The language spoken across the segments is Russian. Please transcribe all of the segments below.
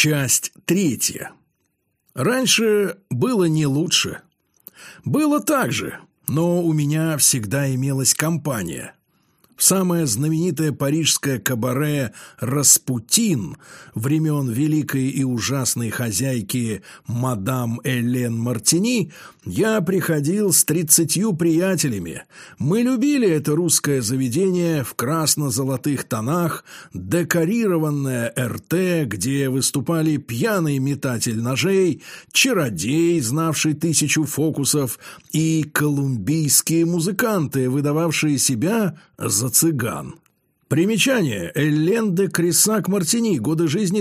Часть 3. Раньше было не лучше. Было так же, но у меня всегда имелась компания. Самое знаменитое парижское кабаре «Распутин» времен великой и ужасной хозяйки мадам Элен Мартини я приходил с 30 приятелями. Мы любили это русское заведение в красно-золотых тонах, декорированное РТ, где выступали пьяный метатель ножей, чародей, знавший 1000 фокусов, и колумбийские музыканты, выдававшие себя за цыган. Примечание. Элен де Крисак Мартини. Годы жизни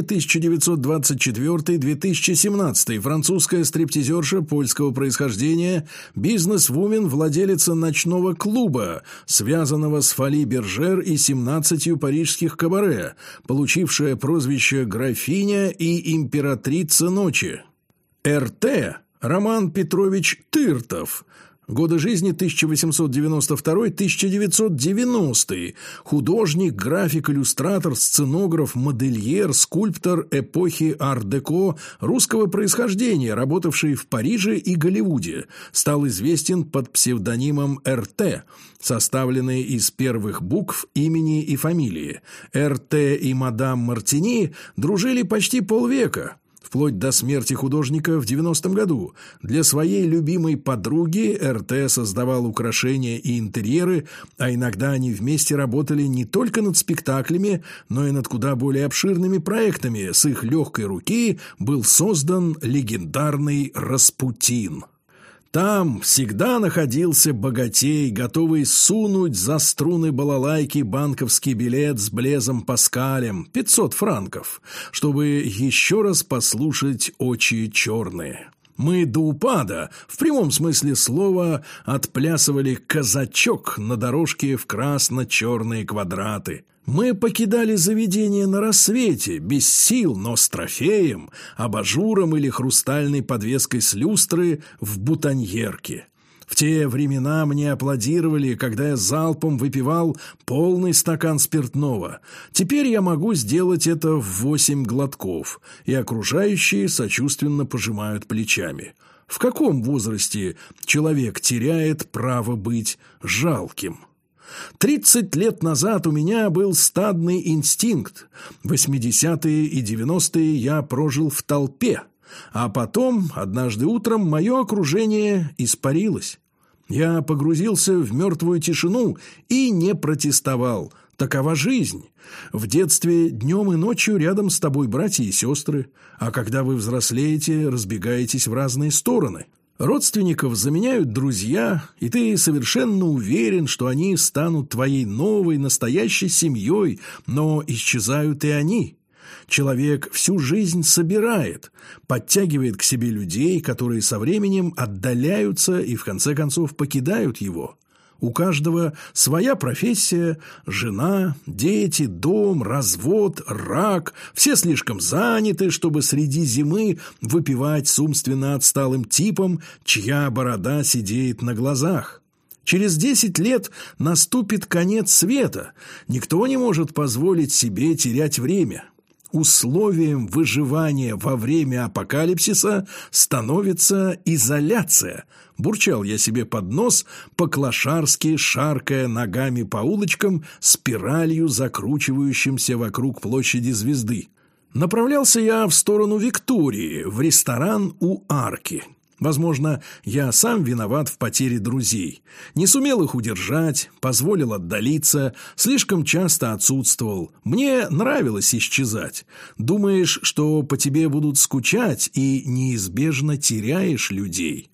1924-2017. Французская стриптизерша польского происхождения, бизнес-вумен, владелица ночного клуба, связанного с Фоли Бержер и 17 парижских кабаре, получившая прозвище «Графиня» и «Императрица ночи». РТ. Роман Петрович Тыртов. Годы жизни 1892-1990. Художник, график, иллюстратор, сценограф, модельер, скульптор эпохи ар-деко русского происхождения, работавший в Париже и Голливуде. Стал известен под псевдонимом РТ, составленный из первых букв имени и фамилии. РТ и мадам Мартини дружили почти полвека, вплоть до смерти художника в 90-м году. Для своей любимой подруги РТ создавал украшения и интерьеры, а иногда они вместе работали не только над спектаклями, но и над куда более обширными проектами. С их легкой руки был создан легендарный «Распутин». Там всегда находился богатей, готовый сунуть за струны балалайки банковский билет с Блезом Паскалем, 500 франков, чтобы еще раз послушать «Очи черные». Мы до упада, в прямом смысле слова, отплясывали казачок на дорожке в красно-черные квадраты. Мы покидали заведение на рассвете, без сил, но с трофеем, абажуром или хрустальной подвеской с люстры в бутоньерке. В те времена мне аплодировали, когда я залпом выпивал полный стакан спиртного. Теперь я могу сделать это в 8 глотков, и окружающие сочувственно пожимают плечами. В каком возрасте человек теряет право быть жалким? 30 лет назад у меня был стадный инстинкт. 80-е и 90-е я прожил в толпе, а потом, однажды утром, мое окружение испарилось. Я погрузился в мертвую тишину и не протестовал. Такова жизнь. В детстве днем и ночью рядом с тобой братья и сестры, а когда вы взрослеете, разбегаетесь в разные стороны. Родственников заменяют друзья, и ты совершенно уверен, что они станут твоей новой, настоящей семьей, но исчезают и они. Человек всю жизнь собирает, подтягивает к себе людей, которые со временем отдаляются и в конце концов покидают его. У каждого своя профессия, жена, дети, дом, развод, рак. Все слишком заняты, чтобы среди зимы выпивать с умственно отсталым типом, чья борода сидеет на глазах. Через 10 лет наступит конец света. Никто не может позволить себе терять время. Условием выживания во время апокалипсиса становится изоляция. Бурчал я себе под нос, по-клошарски шаркая ногами по улочкам, спиралью закручивающимся вокруг площади Звезды. Направлялся я в сторону Виктории, в ресторан у арки. Возможно, я сам виноват в потере друзей. Не сумел их удержать, позволил отдалиться, слишком часто отсутствовал. Мне нравилось исчезать. Думаешь, что по тебе будут скучать, и неизбежно теряешь людей.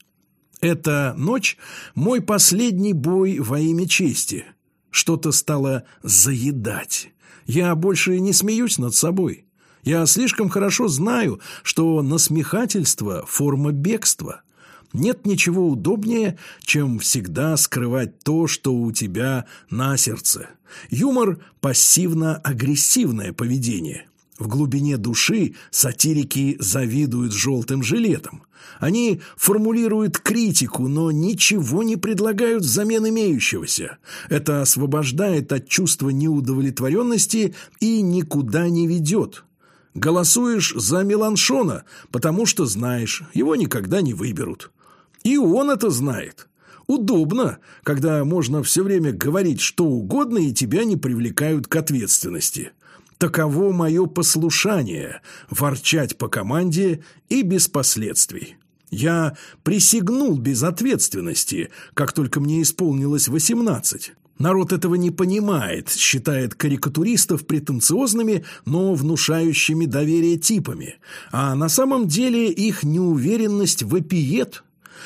Эта ночь – мой последний бой во имя чести. Что-то стало заедать. Я больше не смеюсь над собой. Я слишком хорошо знаю, что насмехательство – форма бегства. Нет ничего удобнее, чем всегда скрывать то, что у тебя на сердце. Юмор – пассивно-агрессивное поведение. В глубине души сатирики завидуют желтым жилетам. Они формулируют критику, но ничего не предлагают взамен имеющегося. Это освобождает от чувства неудовлетворенности и никуда не ведет. Голосуешь за Меланшона, потому что знаешь, его никогда не выберут. И он это знает. Удобно, когда можно все время говорить что угодно, и тебя не привлекают к ответственности. Таково мое послушание – ворчать по команде и без последствий. Я присягнул без ответственности, как только мне исполнилось 18. Народ этого не понимает, считает карикатуристов претенциозными, но внушающими доверие типами. А на самом деле их неуверенность вопиет.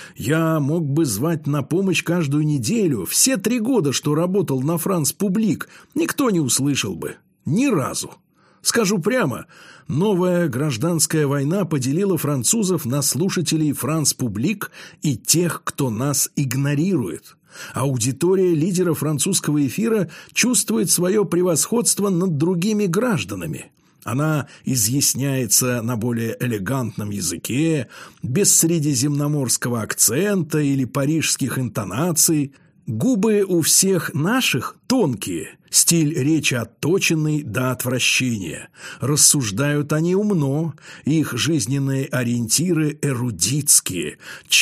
Я мог бы звать на помощь каждую неделю. Все 3 года, что работал на «Франс Публик», никто не услышал бы. Ни разу. Скажу прямо, новая гражданская война поделила французов на слушателей «Франс Публик» и тех, кто нас игнорирует. Аудитория лидера французского эфира чувствует свое превосходство над другими гражданами. Она изъясняется на более элегантном языке, без средиземноморского акцента или парижских интонаций. Губы у всех наших тонкие, стиль речи отточенный до отвращения. Рассуждают они умно, их жизненные ориентиры эрудитские.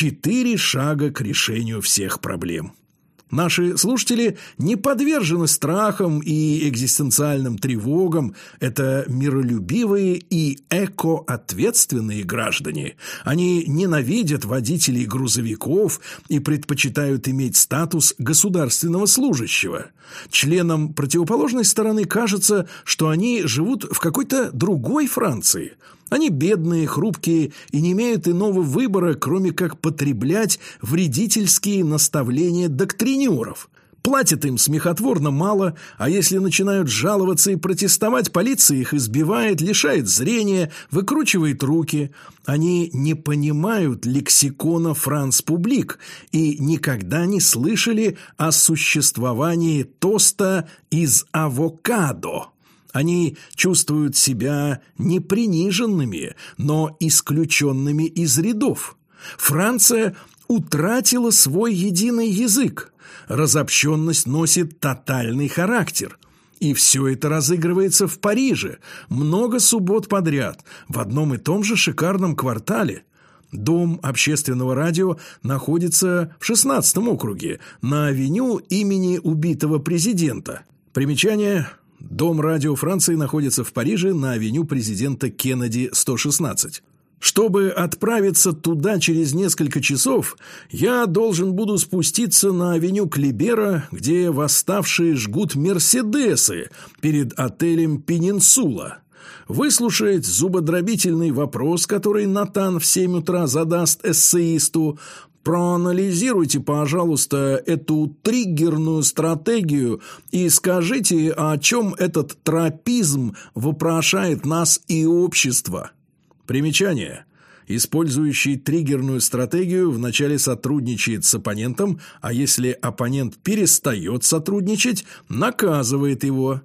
4 шага к решению всех проблем. Наши слушатели не подвержены страхам и экзистенциальным тревогам. Это миролюбивые и экоответственные граждане. Они ненавидят водителей грузовиков и предпочитают иметь статус государственного служащего. Членам противоположной стороны кажется, что они живут в какой-то другой Франции. Они бедные, хрупкие и не имеют иного выбора, кроме как потреблять вредительские наставления доктринеров. Платят им смехотворно мало, а если начинают жаловаться и протестовать, полиция их избивает, лишает зрения, выкручивает руки. Они не понимают лексикона «Франс Публик» и никогда не слышали о существовании тоста из авокадо. Они чувствуют себя не приниженными, но исключенными из рядов. Франция утратила свой единый язык. Разобщенность носит тотальный характер. И все это разыгрывается в Париже. Много суббот подряд, в одном и том же шикарном квартале. Дом общественного радио находится в 16-м округе, на авеню имени убитого президента. Примечание: Дом радио Франции находится в Париже на авеню президента Кеннеди, 116. Чтобы отправиться туда через несколько часов, я должен буду спуститься на авеню Клибера, где восставшие жгут мерседесы перед отелем «Пенинсула», выслушать зубодробительный вопрос, который Натан в 7 утра задаст эссеисту. Проанализируйте, пожалуйста, эту триггерную стратегию и скажите, о чем этот тропизм вопрошает нас и общество. Примечание. Использующий триггерную стратегию вначале сотрудничает с оппонентом, а если оппонент перестает сотрудничать, наказывает его.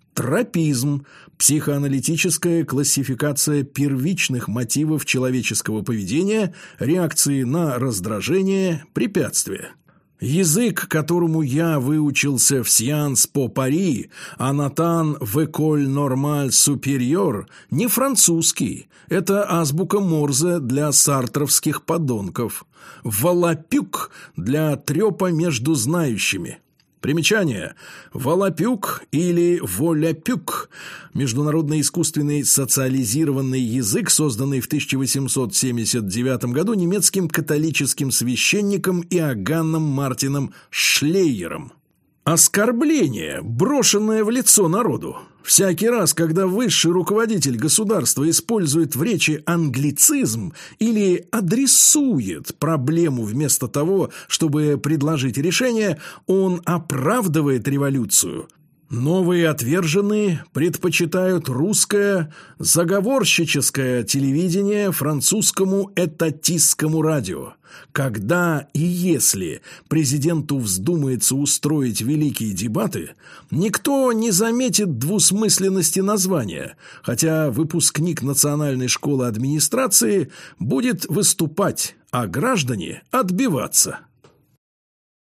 Тропизм – психоаналитическая классификация первичных мотивов человеческого поведения, реакции на раздражение, препятствия. Язык, которому я выучился в Сианс по Пари, а Натан в Эколь Нормаль Суперьор, не французский. Это азбука Морзе для сартровских подонков. Волопюк для трепа между знающими. Примечание. Волопюк или воляпюк – международный искусственный социализированный язык, созданный в 1879 году немецким католическим священником Иоганном Мартином Шлейером. Оскорбление, брошенное в лицо народу. Всякий раз, когда высший руководитель государства использует в речи англицизм или адресует проблему вместо того, чтобы предложить решение, он оправдывает революцию. Новые отверженные предпочитают русское заговорщическое телевидение французскому этатистскому радио. Когда и если президенту вздумается устроить великие дебаты, никто не заметит двусмысленности названия, хотя выпускник Национальной школы администрации будет выступать, а граждане отбиваться.